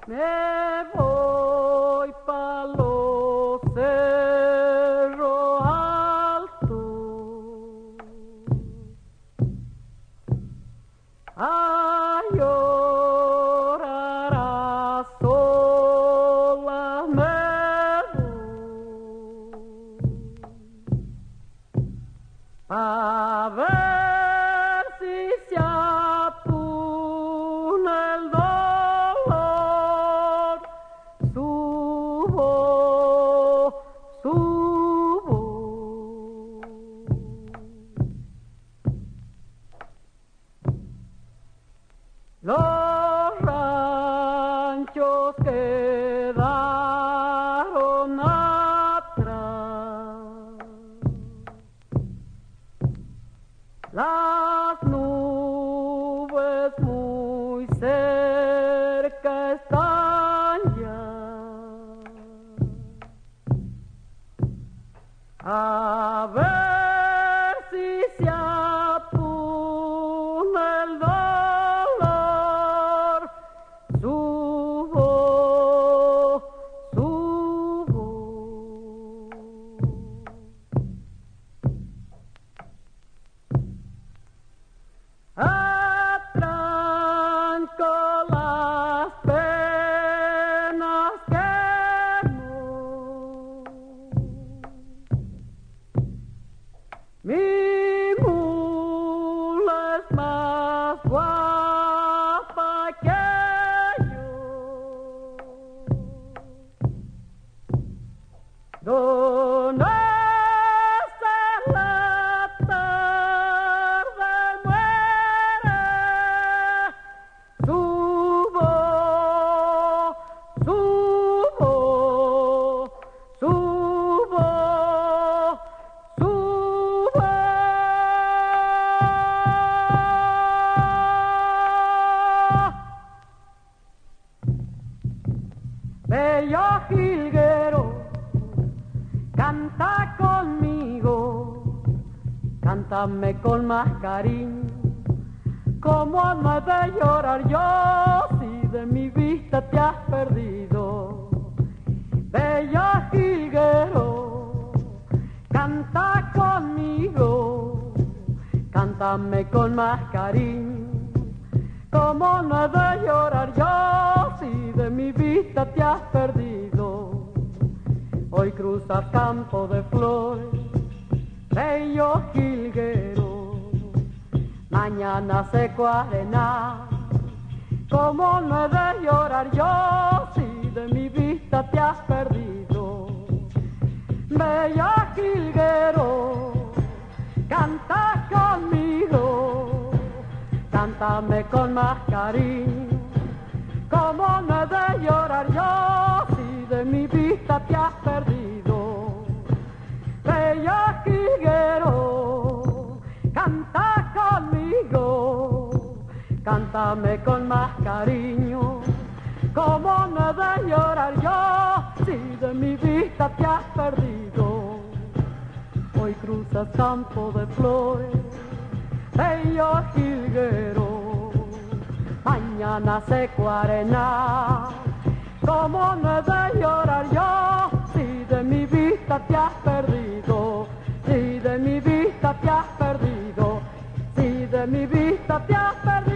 Me voy pa' los cerros altos a llorar a solas me voy a ver si se apuna el dolor. Subo, subo. Los ranchos quedaron atrás, las nubes muy cerca están ya. A ver si se apuna el dolor. Subo, subo. Atranco las penas que no. Mi mula es más guapa que yo. Donde está la tarde muere. Subo, subo, subo, subo. Bello jilguero, canta conmigo, cántame con más cariño. ¿Cómo no he de llorar yo si de mi vista te has perdido? Bello jilguero, canta conmigo, cántame con más cariño. ¿Cómo no he de llorar yo si de mi vista te has perdido? Hoy cruzas campo de flores, bello jilguero, mañana seco arena. ¿Cómo no he de llorar yo si de mi vista te has perdido? Bello jilguero, canta conmigo, cántame con más cariño. ¿Cómo no he de llorar yo si de mi vista te has perdido? Bello jilguero, canta conmigo, cántame con más cariño. ¿Cómo no he de llorar yo si de mi vista te has perdido? Hoy cruzas campo de flores, bello jilguero, mañana seco arena. ¿Cómo no he de llorar yo si de mi vista te has perdido? Si de mi vista te has perdido, si de mi vista te has perdido.